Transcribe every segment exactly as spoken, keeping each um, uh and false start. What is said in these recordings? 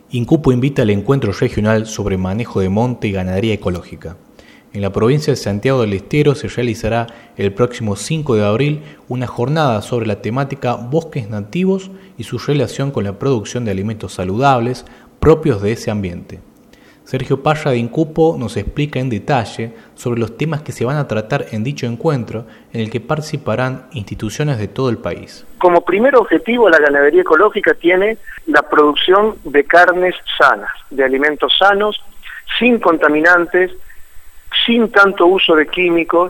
INCUPO invita al encuentro regional sobre manejo de monte y ganadería ecológica. En la provincia de Santiago del Estero se realizará el próximo cinco de abril una jornada sobre la temática bosques nativos y su relación con la producción de alimentos saludables propios de ese ambiente. Sergio Parra de INCUPO nos explica en detalle sobre los temas que se van a tratar en dicho encuentro, en el que participarán instituciones de todo el país. Como primer objetivo, la ganadería ecológica tiene la producción de carnes sanas, de alimentos sanos, sin contaminantes, sin tanto uso de químicos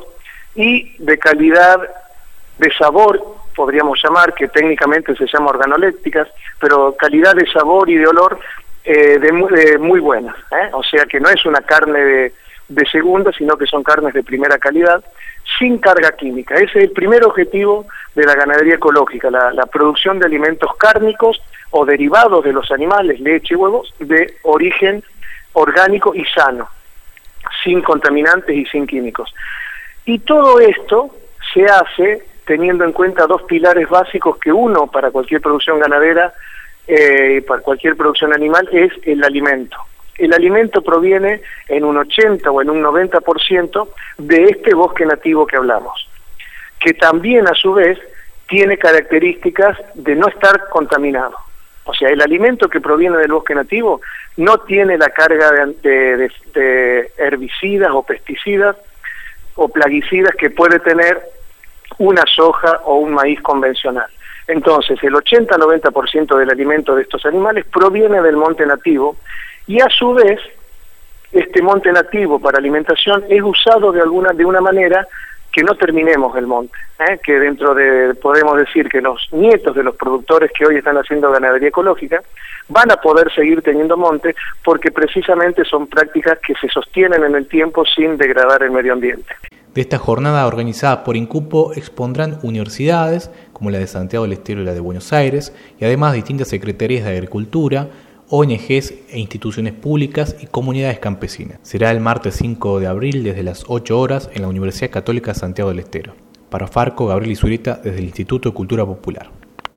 y de calidad de sabor, podríamos llamar, que técnicamente se llama organolépticas, pero calidad de sabor y de olor eh, de, muy, de muy buena, ¿eh? O sea que no es una carne de, de segunda, sino que son carnes de primera calidad, sin carga química. Ese es el primer objetivo de la ganadería ecológica, la, la producción de alimentos cárnicos o derivados de los animales, leche y huevos, de origen orgánico y sano, sin contaminantes y sin químicos. Y todo esto se hace teniendo en cuenta dos pilares básicos que uno para cualquier producción ganadera, eh, para cualquier producción animal, es el alimento. El alimento proviene en un ochenta o en un noventa por ciento de este bosque nativo que hablamos, que también a su vez tiene características de no estar contaminado. O sea, el alimento que proviene del bosque nativo no tiene la carga de, de, de, de herbicidas o pesticidas o plaguicidas que puede tener una soja o un maíz convencional. Entonces, el ochenta a noventa por ciento del alimento de estos animales proviene del monte nativo y a su vez, este monte nativo para alimentación es usado de alguna de una manera que no terminemos el monte, ¿eh? que dentro de, podemos decir que los nietos de los productores que hoy están haciendo ganadería ecológica van a poder seguir teniendo monte porque precisamente son prácticas que se sostienen en el tiempo sin degradar el medio ambiente. De esta jornada organizada por INCUPO expondrán universidades como la de Santiago del Estero y la de Buenos Aires y además distintas secretarías de Agricultura, O N Ges e instituciones públicas y comunidades campesinas. Será el martes cinco de abril desde las ocho horas en la Universidad Católica Santiago del Estero. Para Farco, Gabriel Izurita desde el Instituto de Cultura Popular.